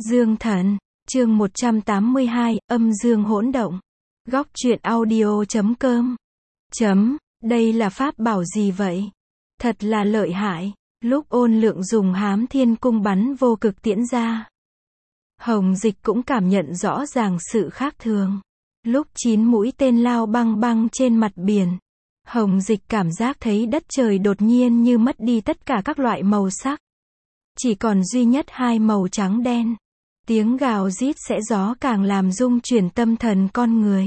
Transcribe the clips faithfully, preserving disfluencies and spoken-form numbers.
Dương Thần, chương một trăm tám mươi hai, âm dương hỗn động. Góc truyện audio chấm com. Chấm, đây là pháp bảo gì vậy? Thật là lợi hại. Lúc Ôn Lượng dùng Hám Thiên Cung bắn vô cực tiễn ra, Hồng Dịch cũng cảm nhận rõ ràng sự khác thường. Lúc chín mũi tên lao băng băng trên mặt biển, Hồng Dịch cảm giác thấy đất trời đột nhiên như mất đi tất cả các loại màu sắc. Chỉ còn duy nhất hai màu trắng đen. Tiếng gào rít xẽ gió càng làm rung chuyển tâm thần con người.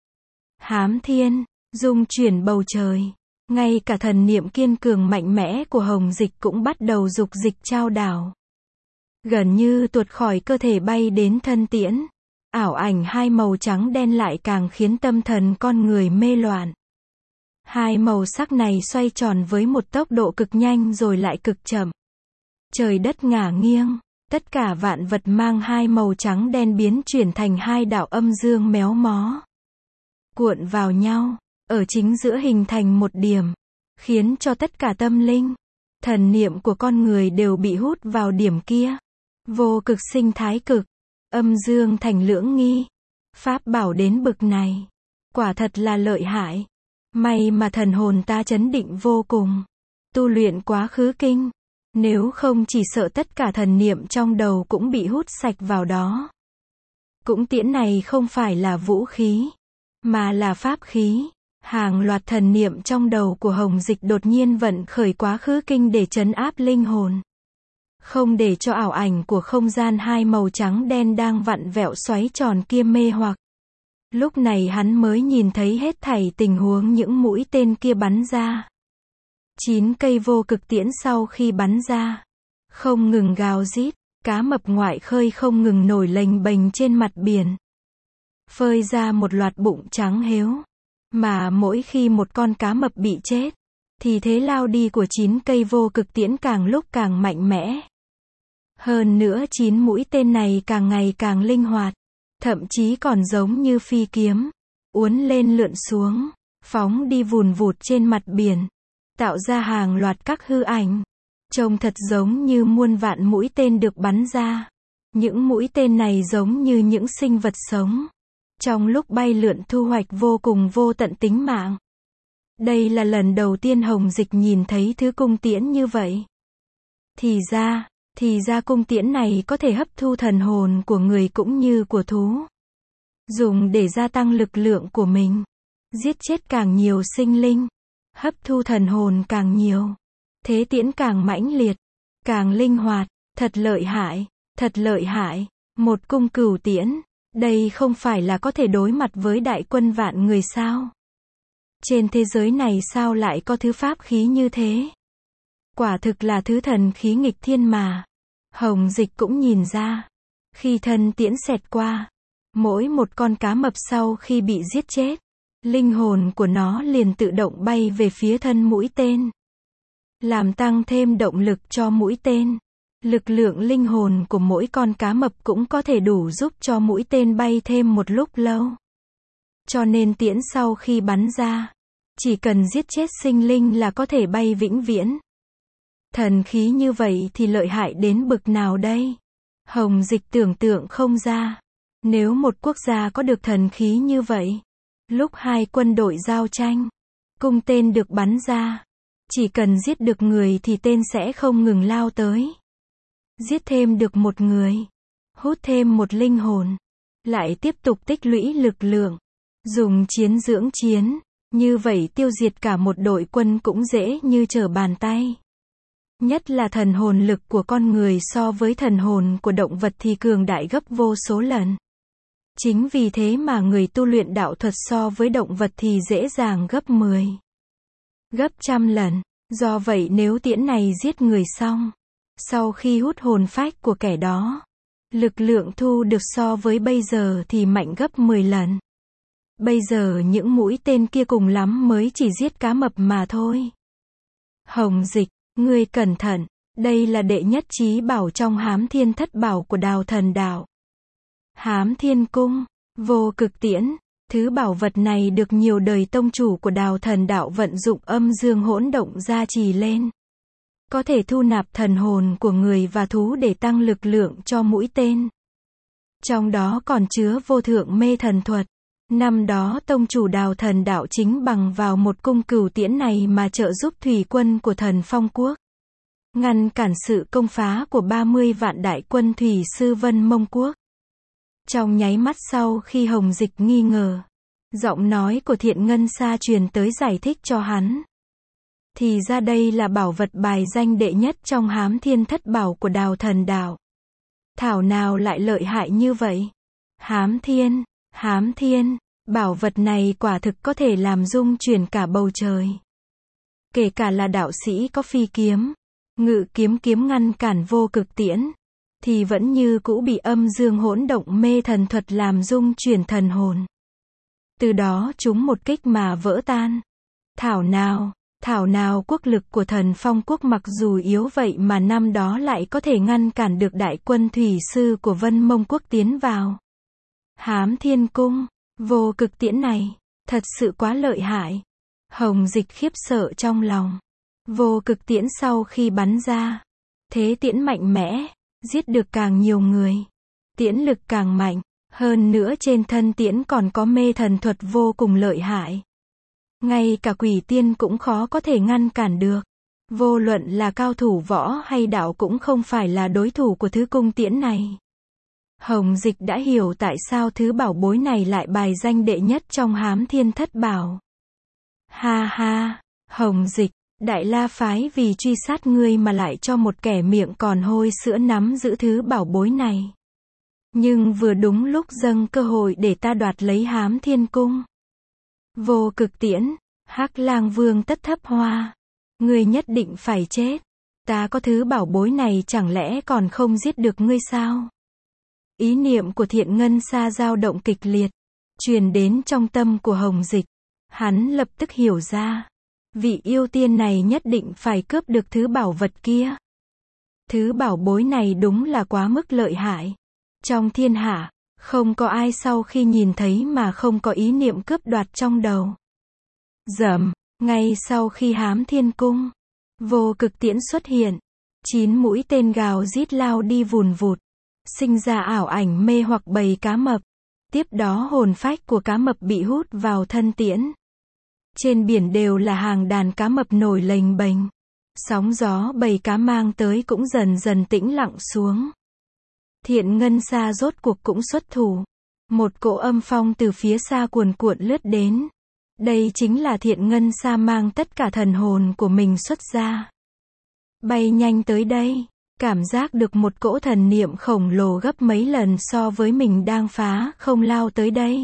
Hám Thiên, rung chuyển bầu trời. Ngay cả thần niệm kiên cường mạnh mẽ của Hồng Dịch cũng bắt đầu dục dịch trao đảo. Gần như tuột khỏi cơ thể bay đến thân tiễn. Ảo ảnh hai màu trắng đen lại càng khiến tâm thần con người mê loạn. Hai màu sắc này xoay tròn với một tốc độ cực nhanh rồi lại cực chậm. Trời đất ngả nghiêng, tất cả vạn vật mang hai màu trắng đen biến chuyển thành hai đạo âm dương méo mó. Cuộn vào nhau, ở chính giữa hình thành một điểm, khiến cho tất cả tâm linh, thần niệm của con người đều bị hút vào điểm kia. Vô cực sinh thái cực, âm dương thành lưỡng nghi. Pháp bảo đến bực này, quả thật là lợi hại. May mà thần hồn ta chấn định vô cùng. Tu luyện quá khứ kinh. Nếu không chỉ sợ tất cả thần niệm trong đầu cũng bị hút sạch vào đó. Cũng tiễn này không phải là vũ khí, mà là pháp khí. Hàng loạt thần niệm trong đầu của Hồng Dịch đột nhiên vận khởi quá khứ kinh để trấn áp linh hồn. Không để cho ảo ảnh của không gian hai màu trắng đen đang vặn vẹo xoáy tròn kia mê hoặc. Lúc này hắn mới nhìn thấy hết thảy tình huống những mũi tên kia bắn ra. Chín cây vô cực tiễn sau khi bắn ra, không ngừng gào rít, cá mập ngoại khơi không ngừng nổi lềnh bềnh trên mặt biển. Phơi ra một loạt bụng trắng héo. Mà mỗi khi một con cá mập bị chết, thì thế lao đi của chín cây vô cực tiễn càng lúc càng mạnh mẽ. Hơn nữa chín mũi tên này càng ngày càng linh hoạt, thậm chí còn giống như phi kiếm, uốn lên lượn xuống, phóng đi vùn vụt trên mặt biển, tạo ra hàng loạt các hư ảnh, trông thật giống như muôn vạn mũi tên được bắn ra. Những mũi tên này giống như những sinh vật sống, trong lúc bay lượn thu hoạch vô cùng vô tận tính mạng. Đây là lần đầu tiên Hồng Dịch nhìn thấy thứ cung tiễn như vậy. Thì ra, thì ra cung tiễn này có thể hấp thu thần hồn của người cũng như của thú. Dùng để gia tăng lực lượng của mình. Giết chết càng nhiều sinh linh. Hấp thu thần hồn càng nhiều. Thế tiễn càng mãnh liệt. Càng linh hoạt. Thật lợi hại. Thật lợi hại. Một cung cửu tiễn. Đây không phải là có thể đối mặt với đại quân vạn người sao? Trên thế giới này sao lại có thứ pháp khí như thế? Quả thực là thứ thần khí nghịch thiên mà. Hồng Dịch cũng nhìn ra. Khi thân tiễn xẹt qua, mỗi một con cá mập sau khi bị giết chết, linh hồn của nó liền tự động bay về phía thân mũi tên. Làm tăng thêm động lực cho mũi tên. Lực lượng linh hồn của mỗi con cá mập cũng có thể đủ giúp cho mũi tên bay thêm một lúc lâu. Cho nên tiễn sau khi bắn ra, chỉ cần giết chết sinh linh là có thể bay vĩnh viễn. Thần khí như vậy thì lợi hại đến bực nào đây? Hồng Dịch tưởng tượng không ra. Nếu một quốc gia có được thần khí như vậy, lúc hai quân đội giao tranh, cung tên được bắn ra, chỉ cần giết được người thì tên sẽ không ngừng lao tới. Giết thêm được một người, hút thêm một linh hồn, lại tiếp tục tích lũy lực lượng, dùng chiến dưỡng chiến, như vậy tiêu diệt cả một đội quân cũng dễ như trở bàn tay. Nhất là thần hồn lực của con người so với thần hồn của động vật thì cường đại gấp vô số lần. Chính vì thế mà người tu luyện đạo thuật so với động vật thì dễ dàng gấp mười, gấp trăm lần. Do vậy nếu tiễn này giết người xong, sau khi hút hồn phách của kẻ đó, lực lượng thu được so với bây giờ thì mạnh gấp mười lần. Bây giờ những mũi tên kia cùng lắm mới chỉ giết cá mập mà thôi. Hồng Dịch, ngươi cẩn thận, đây là đệ nhất chí bảo trong Hám Thiên Thất Bảo của Đào Thần Đạo. Hám Thiên Cung, vô cực tiễn, thứ bảo vật này được nhiều đời tông chủ của Đào Thần Đạo vận dụng âm dương hỗn động gia trì lên. Có thể thu nạp thần hồn của người và thú để tăng lực lượng cho mũi tên. Trong đó còn chứa vô thượng mê thần thuật. Năm đó tông chủ Đào Thần Đạo chính bằng vào một cung cửu tiễn này mà trợ giúp thủy quân của Thần Phong Quốc, ngăn cản sự công phá của ba mươi vạn đại quân thủy sư Vân Mông Quốc. Trong nháy mắt sau khi Hồng Dịch nghi ngờ, giọng nói của Thiện Ngân Sa truyền tới giải thích cho hắn. Thì ra đây là bảo vật bài danh đệ nhất trong Hám Thiên Thất Bảo của Đào Thần Đạo. Thảo nào lại lợi hại như vậy? Hám Thiên, Hám Thiên, bảo vật này quả thực có thể làm rung chuyển cả bầu trời. Kể cả là đạo sĩ có phi kiếm, ngự kiếm kiếm ngăn cản vô cực tiễn, thì vẫn như cũ bị âm dương hỗn động mê thần thuật làm rung chuyển thần hồn. Từ đó chúng một kích mà vỡ tan. Thảo nào, thảo nào quốc lực của Thần Phong Quốc mặc dù yếu vậy mà năm đó lại có thể ngăn cản được đại quân thủy sư của Vân Mông Quốc tiến vào. Hám Thiên Cung, vô cực tiễn này, thật sự quá lợi hại. Hồng Dịch khiếp sợ trong lòng. Vô cực tiễn sau khi bắn ra, thế tiễn mạnh mẽ, giết được càng nhiều người, tiễn lực càng mạnh, hơn nữa trên thân tiễn còn có mê thần thuật vô cùng lợi hại. Ngay cả quỷ tiên cũng khó có thể ngăn cản được. Vô luận là cao thủ võ hay đạo cũng không phải là đối thủ của thứ cung tiễn này. Hồng Dịch đã hiểu tại sao thứ bảo bối này lại bài danh đệ nhất trong Hám Thiên Thất Bảo. Ha ha, Hồng Dịch, Đại La phái vì truy sát ngươi mà lại cho một kẻ miệng còn hôi sữa nắm giữ thứ bảo bối này. Nhưng vừa đúng lúc dâng cơ hội để ta đoạt lấy Hám Thiên Cung. Vô cực tiễn, Hắc Lang Vương Tất Thấp Hoa, ngươi nhất định phải chết. Ta có thứ bảo bối này chẳng lẽ còn không giết được ngươi sao? Ý niệm của Thiện Ngân Sa dao động kịch liệt, truyền đến trong tâm của Hồng Dịch. Hắn lập tức hiểu ra, vị yêu tiên này nhất định phải cướp được thứ bảo vật kia. Thứ bảo bối này đúng là quá mức lợi hại. Trong thiên hạ, không có ai sau khi nhìn thấy mà không có ý niệm cướp đoạt trong đầu. Rầm, ngay sau khi Hám Thiên Cung, vô cực tiễn xuất hiện, chín mũi tên gào rít lao đi vùn vụt, sinh ra ảo ảnh mê hoặc bầy cá mập. Tiếp đó hồn phách của cá mập bị hút vào thân tiễn. Trên biển đều là hàng đàn cá mập nổi lềnh bềnh. Sóng gió bầy cá mang tới cũng dần dần tĩnh lặng xuống. Thiện Ngân Sa rốt cuộc cũng xuất thủ. Một cỗ âm phong từ phía xa cuồn cuộn lướt đến. Đây chính là Thiện Ngân Sa mang tất cả thần hồn của mình xuất ra. Bay nhanh tới đây, cảm giác được một cỗ thần niệm khổng lồ gấp mấy lần so với mình đang phá không lao tới đây.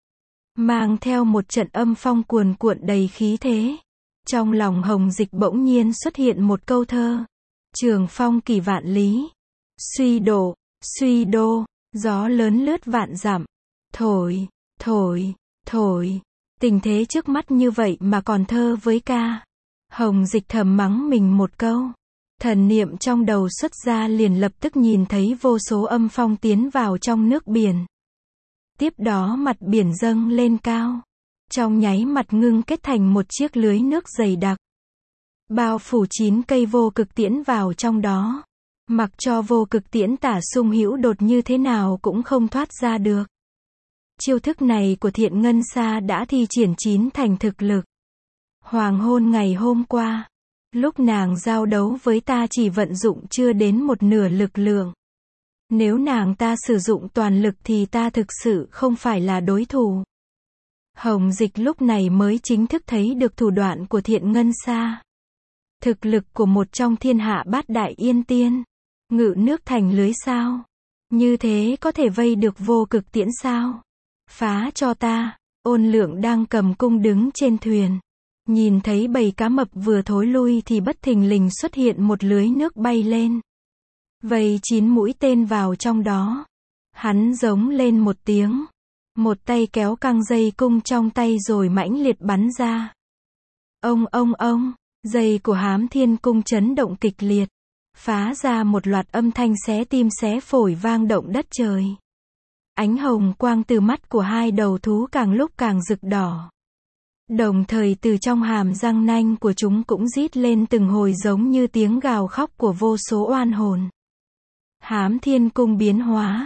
Mang theo một trận âm phong cuồn cuộn đầy khí thế. Trong lòng Hồng Dịch bỗng nhiên xuất hiện một câu thơ. Trường phong kỳ vạn lý. Suy đổ, suy đô, gió lớn lướt vạn dặm. Thổi, thổi, thổi. Tình thế trước mắt như vậy mà còn thơ với ca. Hồng Dịch thầm mắng mình một câu. Thần niệm trong đầu xuất ra liền lập tức nhìn thấy vô số âm phong tiến vào trong nước biển. Tiếp đó mặt biển dâng lên cao. Trong nháy mặt ngưng kết thành một chiếc lưới nước dày đặc. Bao phủ chín cây vô cực tiễn vào trong đó. Mặc cho vô cực tiễn tả xung hữu đột như thế nào cũng không thoát ra được. Chiêu thức này của Thiện Ngân Sa đã thi triển chín thành thực lực. Hoàng hôn ngày hôm qua, lúc nàng giao đấu với ta chỉ vận dụng chưa đến một nửa lực lượng. Nếu nàng ta sử dụng toàn lực thì ta thực sự không phải là đối thủ. Hồng Dịch lúc này mới chính thức thấy được thủ đoạn của Thiện Ngân Sa. Thực lực của một trong thiên hạ bát đại yên tiên. Ngự nước thành lưới sao? Như thế có thể vây được vô cực tiễn sao? Phá cho ta. Ôn Lượng đang cầm cung đứng trên thuyền. Nhìn thấy bầy cá mập vừa thối lui thì bất thình lình xuất hiện một lưới nước bay lên. Vây chín mũi tên vào trong đó. Hắn giống lên một tiếng. Một tay kéo căng dây cung trong tay rồi mãnh liệt bắn ra. Ông ông ông, dây của Hám Thiên Cung chấn động kịch liệt. Phá ra một loạt âm thanh xé tim xé phổi vang động đất trời. Ánh hồng quang từ mắt của hai đầu thú càng lúc càng rực đỏ. Đồng thời từ trong hàm răng nanh của chúng cũng rít lên từng hồi giống như tiếng gào khóc của vô số oan hồn. Hám Thiên Cung biến hóa.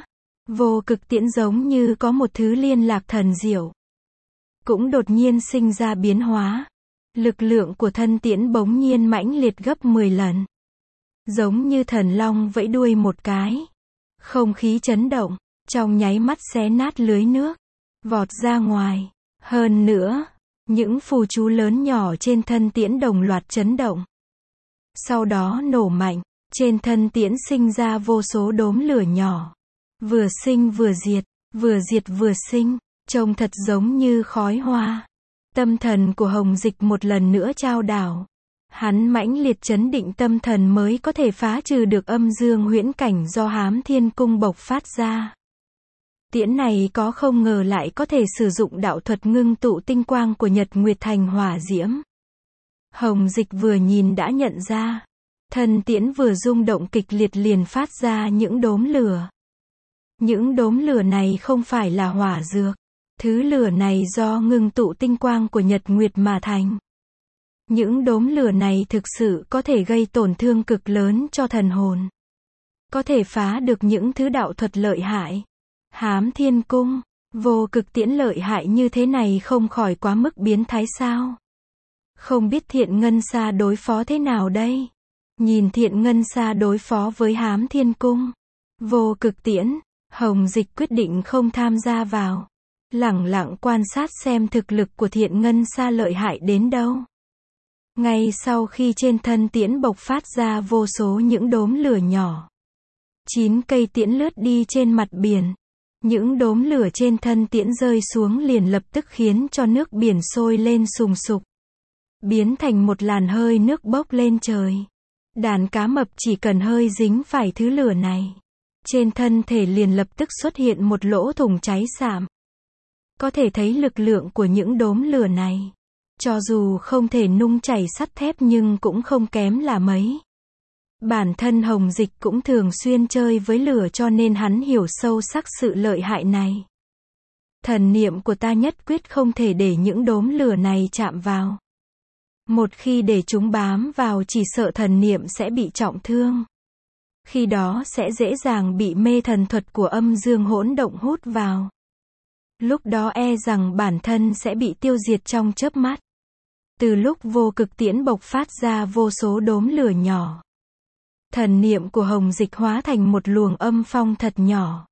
Vô cực tiễn giống như có một thứ liên lạc thần diệu. Cũng đột nhiên sinh ra biến hóa. Lực lượng của thân tiễn bỗng nhiên mãnh liệt gấp mười lần. Giống như thần long vẫy đuôi một cái. Không khí chấn động, trong nháy mắt xé nát lưới nước, vọt ra ngoài. Hơn nữa, những phù chú lớn nhỏ trên thân tiễn đồng loạt chấn động. Sau đó nổ mạnh, trên thân tiễn sinh ra vô số đốm lửa nhỏ. Vừa sinh vừa diệt, vừa diệt vừa sinh, trông thật giống như khói hoa. Tâm thần của Hồng Dịch một lần nữa trao đảo. Hắn mãnh liệt chấn định tâm thần mới có thể phá trừ được âm dương huyễn cảnh do Hám Thiên Cung bộc phát ra. Tiễn này có không ngờ lại có thể sử dụng đạo thuật ngưng tụ tinh quang của Nhật Nguyệt thành hỏa diễm. Hồng Dịch vừa nhìn đã nhận ra. Thân tiễn vừa rung động kịch liệt liền phát ra những đốm lửa. Những đốm lửa này không phải là hỏa dược. Thứ lửa này do ngưng tụ tinh quang của Nhật Nguyệt mà thành. Những đốm lửa này thực sự có thể gây tổn thương cực lớn cho thần hồn. Có thể phá được những thứ đạo thuật lợi hại. Hám Thiên Cung, vô cực tiễn lợi hại như thế này không khỏi quá mức biến thái sao? Không biết Thiện Ngân Sa đối phó thế nào đây? Nhìn Thiện Ngân Sa đối phó với Hám Thiên Cung, vô cực tiễn, Hồng Dịch quyết định không tham gia vào. Lẳng lặng quan sát xem thực lực của Thiện Ngân Sa lợi hại đến đâu. Ngay sau khi trên thân tiễn bộc phát ra vô số những đốm lửa nhỏ. Chín cây tiễn lướt đi trên mặt biển. Những đốm lửa trên thân tiễn rơi xuống liền lập tức khiến cho nước biển sôi lên sùng sục. Biến thành một làn hơi nước bốc lên trời. Đàn cá mập chỉ cần hơi dính phải thứ lửa này. Trên thân thể liền lập tức xuất hiện một lỗ thủng cháy sạm. Có thể thấy lực lượng của những đốm lửa này. Cho dù không thể nung chảy sắt thép nhưng cũng không kém là mấy. Bản thân Hồng Dịch cũng thường xuyên chơi với lửa cho nên hắn hiểu sâu sắc sự lợi hại này. Thần niệm của ta nhất quyết không thể để những đốm lửa này chạm vào. Một khi để chúng bám vào chỉ sợ thần niệm sẽ bị trọng thương. Khi đó sẽ dễ dàng bị mê thần thuật của âm dương hỗn động hút vào. Lúc đó e rằng bản thân sẽ bị tiêu diệt trong chớp mắt. Từ lúc vô cực tiễn bộc phát ra vô số đốm lửa nhỏ. Thần niệm của Hồng Dịch hóa thành một luồng âm phong thật nhỏ.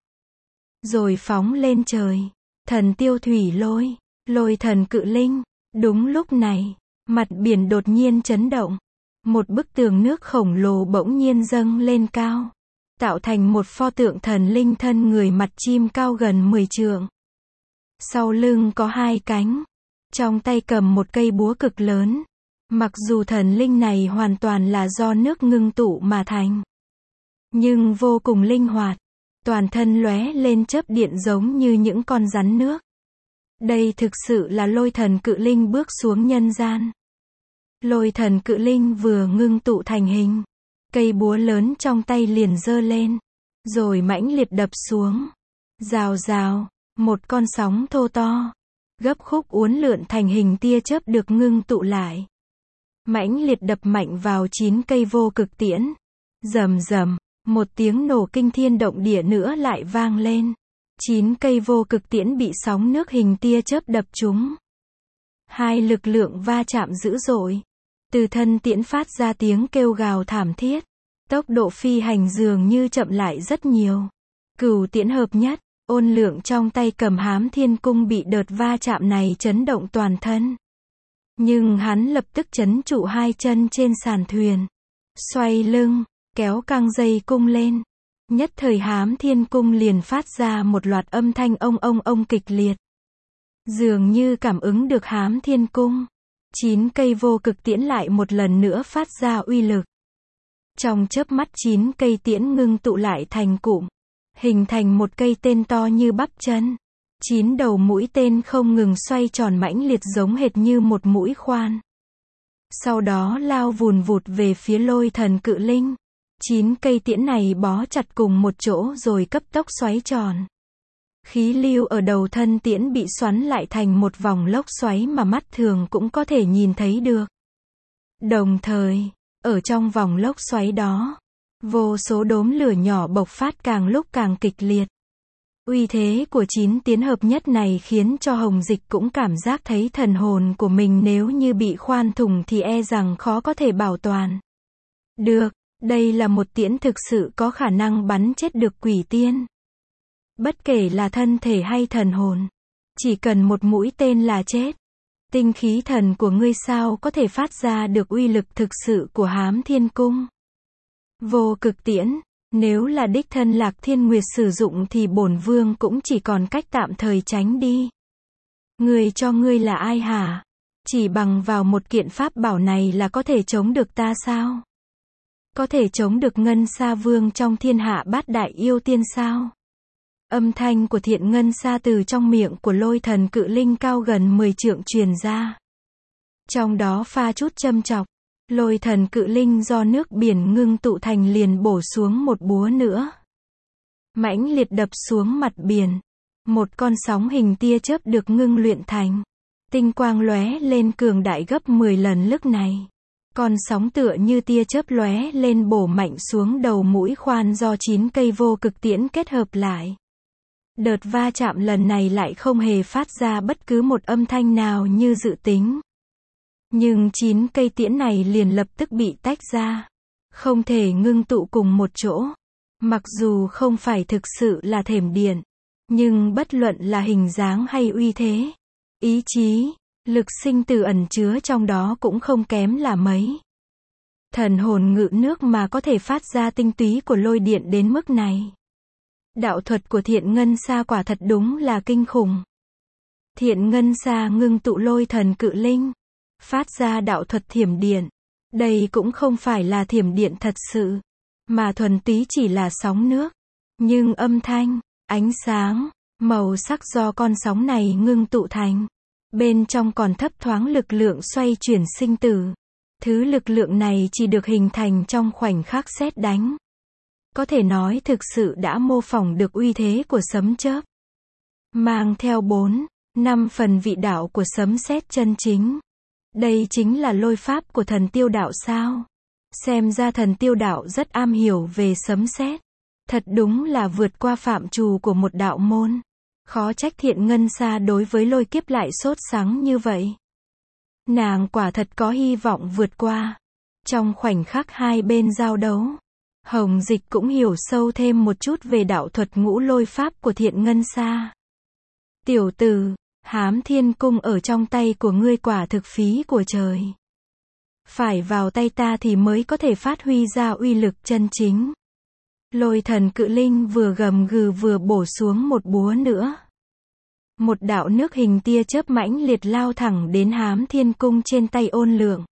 Rồi phóng lên trời. Thần tiêu thủy lôi, lôi thần cự linh. Đúng lúc này, mặt biển đột nhiên chấn động. Một bức tường nước khổng lồ bỗng nhiên dâng lên cao. Tạo thành một pho tượng thần linh thân người mặt chim cao gần mười trượng. Sau lưng có hai cánh. Trong tay cầm một cây búa cực lớn. Mặc dù thần linh này hoàn toàn là do nước ngưng tụ mà thành. Nhưng vô cùng linh hoạt. Toàn thân lóe lên chớp điện giống như những con rắn nước. Đây thực sự là lôi thần cự linh bước xuống nhân gian. Lôi thần cự linh vừa ngưng tụ thành hình. Cây búa lớn trong tay liền giơ lên. Rồi mãnh liệt đập xuống. Rào rào, một con sóng thô to. Gấp khúc uốn lượn thành hình tia chớp được ngưng tụ lại. Mãnh liệt đập mạnh vào chín cây vô cực tiễn. Rầm rầm, một tiếng nổ kinh thiên động địa nữa lại vang lên. Chín cây vô cực tiễn bị sóng nước hình tia chớp đập trúng. Hai lực lượng va chạm dữ dội. Từ thân tiễn phát ra tiếng kêu gào thảm thiết. Tốc độ phi hành dường như chậm lại rất nhiều. Cửu tiễn hợp nhất, ôn lượng trong tay cầm Hám Thiên Cung bị đợt va chạm này chấn động toàn thân. Nhưng hắn lập tức trấn trụ hai chân trên sàn thuyền. Xoay lưng, kéo căng dây cung lên. Nhất thời Hám Thiên Cung liền phát ra một loạt âm thanh ông ông ông kịch liệt. Dường như cảm ứng được Hám Thiên Cung. Chín cây vô cực tiễn lại một lần nữa phát ra uy lực. Trong chớp mắt chín cây tiễn ngưng tụ lại thành cụm. Hình thành một cây tên to như bắp chân. Chín đầu mũi tên không ngừng xoay tròn mãnh liệt giống hệt như một mũi khoan. Sau đó lao vùn vụt về phía lôi thần cự linh. Chín cây tiễn này bó chặt cùng một chỗ rồi cấp tốc xoáy tròn. Khí lưu ở đầu thân tiễn bị xoắn lại thành một vòng lốc xoáy mà mắt thường cũng có thể nhìn thấy được. Đồng thời, ở trong vòng lốc xoáy đó, vô số đốm lửa nhỏ bộc phát càng lúc càng kịch liệt. Uy thế của chín tiến hợp nhất này khiến cho Hồng Dịch cũng cảm giác thấy thần hồn của mình nếu như bị khoan thủng thì e rằng khó có thể bảo toàn được. Đây là một tiễn thực sự có khả năng bắn chết được quỷ tiên. Bất kể là thân thể hay thần hồn, chỉ cần một mũi tên là chết. Tinh khí thần của ngươi sao có thể phát ra được uy lực thực sự của Hám Thiên Cung? Vô Cực Tiễn, nếu là đích thân Lạc Thiên Nguyệt sử dụng thì bổn vương cũng chỉ còn cách tạm thời tránh đi. Người cho ngươi là ai hả? Chỉ bằng vào một kiện pháp bảo này là có thể chống được ta sao? Có thể chống được Ngân Sa Vương trong thiên hạ bát đại yêu tiên sao? Âm thanh của Thiện Ngân Sa từ trong miệng của Lôi Thần Cự Linh cao gần mười trượng truyền ra. Trong đó pha chút châm chọc, Lôi Thần Cự Linh do nước biển ngưng tụ thành liền bổ xuống một búa nữa. Mãnh liệt đập xuống mặt biển. Một con sóng hình tia chớp được ngưng luyện thành. Tinh quang lóe lên cường đại gấp mười lần lúc này. Con sóng tựa như tia chớp lóe lên bổ mạnh xuống đầu mũi khoan do chín cây vô cực tiễn kết hợp lại. Đợt va chạm lần này lại không hề phát ra bất cứ một âm thanh nào như dự tính. Nhưng chín cây tiễn này liền lập tức bị tách ra. Không thể ngưng tụ cùng một chỗ. Mặc dù không phải thực sự là thiểm điện. Nhưng bất luận là hình dáng hay uy thế, ý chí, lực sinh tử ẩn chứa trong đó cũng không kém là mấy. Thần hồn ngự nước mà có thể phát ra tinh túy của lôi điện đến mức này. Đạo thuật của Thiện Ngân Sa quả thật đúng là kinh khủng. Thiện Ngân Sa ngưng tụ Lôi Thần Cự Linh, phát ra đạo thuật thiểm điện. Đây cũng không phải là thiểm điện thật sự, mà thuần túy chỉ là sóng nước. Nhưng âm thanh, ánh sáng, màu sắc do con sóng này ngưng tụ thành. Bên trong còn thấp thoáng lực lượng xoay chuyển sinh tử. Thứ lực lượng này chỉ được hình thành trong khoảnh khắc sét đánh. Có thể nói thực sự đã mô phỏng được uy thế của sấm chớp. Mang theo bốn, năm phần vị đạo của sấm sét chân chính. Đây chính là lôi pháp của thần tiêu đạo sao? Xem ra thần tiêu đạo rất am hiểu về sấm sét. Thật đúng là vượt qua phạm trù của một đạo môn. Khó trách Thiện Ngân Sa đối với lôi kiếp lại sốt sắng như vậy. Nàng quả thật có hy vọng vượt qua. Trong khoảnh khắc hai bên giao đấu, Hồng Dịch cũng hiểu sâu thêm một chút về đạo thuật ngũ lôi pháp của Thiện Ngân Sa. Tiểu tử, Hám Thiên Cung ở trong tay của ngươi quả thực phí của trời. Phải vào tay ta thì mới có thể phát huy ra uy lực chân chính. Lôi Thần Cự Linh vừa gầm gừ vừa bổ xuống một búa nữa. Một đạo nước hình tia chớp mãnh liệt lao thẳng đến Hám Thiên Cung trên tay Ôn Lượng.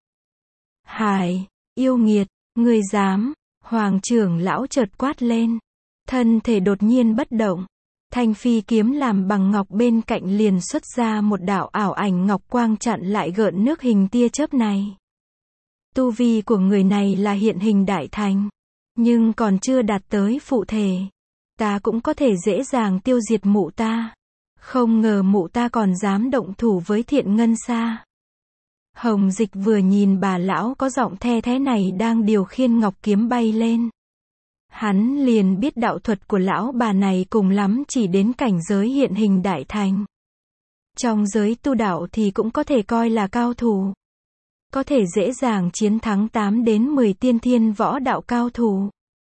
Hải, yêu nghiệt, ngươi dám, Hoàng trưởng lão chợt quát lên. Thân thể đột nhiên bất động. Thanh phi kiếm làm bằng ngọc bên cạnh liền xuất ra một đạo ảo ảnh ngọc quang chặn lại gợn nước hình tia chớp này. Tu vi của người này là hiện hình đại thành. Nhưng còn chưa đạt tới phụ thể. Ta cũng có thể dễ dàng tiêu diệt mụ ta. Không ngờ mụ ta còn dám động thủ với Thiện Ngân Sa. Hồng Dịch vừa nhìn bà lão có giọng the thế này đang điều khiên ngọc kiếm bay lên. Hắn liền biết đạo thuật của lão bà này cùng lắm chỉ đến cảnh giới hiện hình đại thành. Trong giới tu đạo thì cũng có thể coi là cao thủ. Có thể dễ dàng chiến thắng tám đến mười tiên thiên võ đạo cao thủ.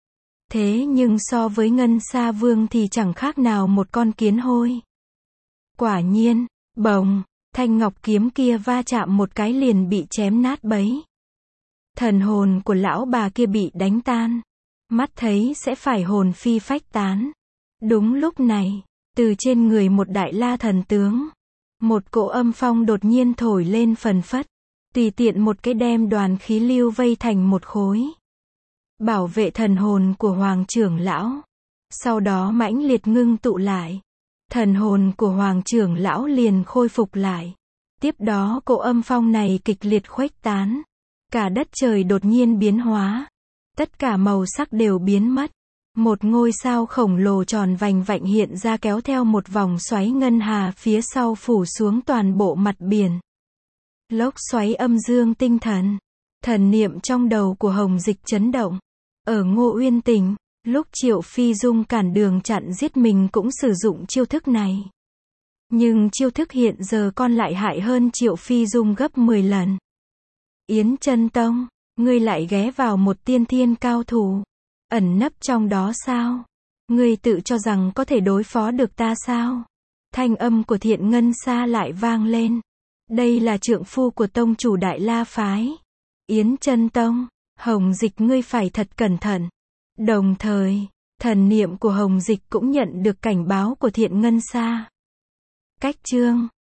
Thế nhưng so với Ngân Sa Vương thì chẳng khác nào một con kiến hôi. Quả nhiên, bồng, thanh ngọc kiếm kia va chạm một cái liền bị chém nát bấy. Thần hồn của lão bà kia bị đánh tan. Mắt thấy sẽ phải hồn phi phách tán. Đúng lúc này, từ trên người một đại la thần tướng, một cỗ âm phong đột nhiên thổi lên phần phất. Tùy tiện một cái đem đoàn khí lưu vây thành một khối. Bảo vệ thần hồn của Hoàng trưởng lão. Sau đó mãnh liệt ngưng tụ lại. Thần hồn của Hoàng trưởng lão liền khôi phục lại. Tiếp đó cỗ âm phong này kịch liệt khuếch tán. Cả đất trời đột nhiên biến hóa. Tất cả màu sắc đều biến mất. Một ngôi sao khổng lồ tròn vành vạnh hiện ra kéo theo một vòng xoáy ngân hà phía sau phủ xuống toàn bộ mặt biển. Lốc xoáy âm dương tinh thần. Thần niệm trong đầu của Hồng Dịch chấn động. Ở Ngô Uyên Tỉnh, Lúc Triệu Phi Dung cản đường chặn giết mình cũng sử dụng chiêu thức này. Nhưng chiêu thức hiện giờ con lại hại hơn Triệu Phi Dung gấp mười lần. Yến Chân Tông, ngươi lại ghé vào một tiên thiên cao thủ. Ẩn nấp trong đó sao? Ngươi tự cho rằng có thể đối phó được ta sao? Thanh âm của Thiện Ngân Sa lại vang lên. Đây là trượng phu của tông chủ Đại La Phái. Yến Chân Tông, Hồng Dịch ngươi phải thật cẩn thận. Đồng thời, thần niệm của Hồng Dịch cũng nhận được cảnh báo của Thiện Ngân Sa. Cách chương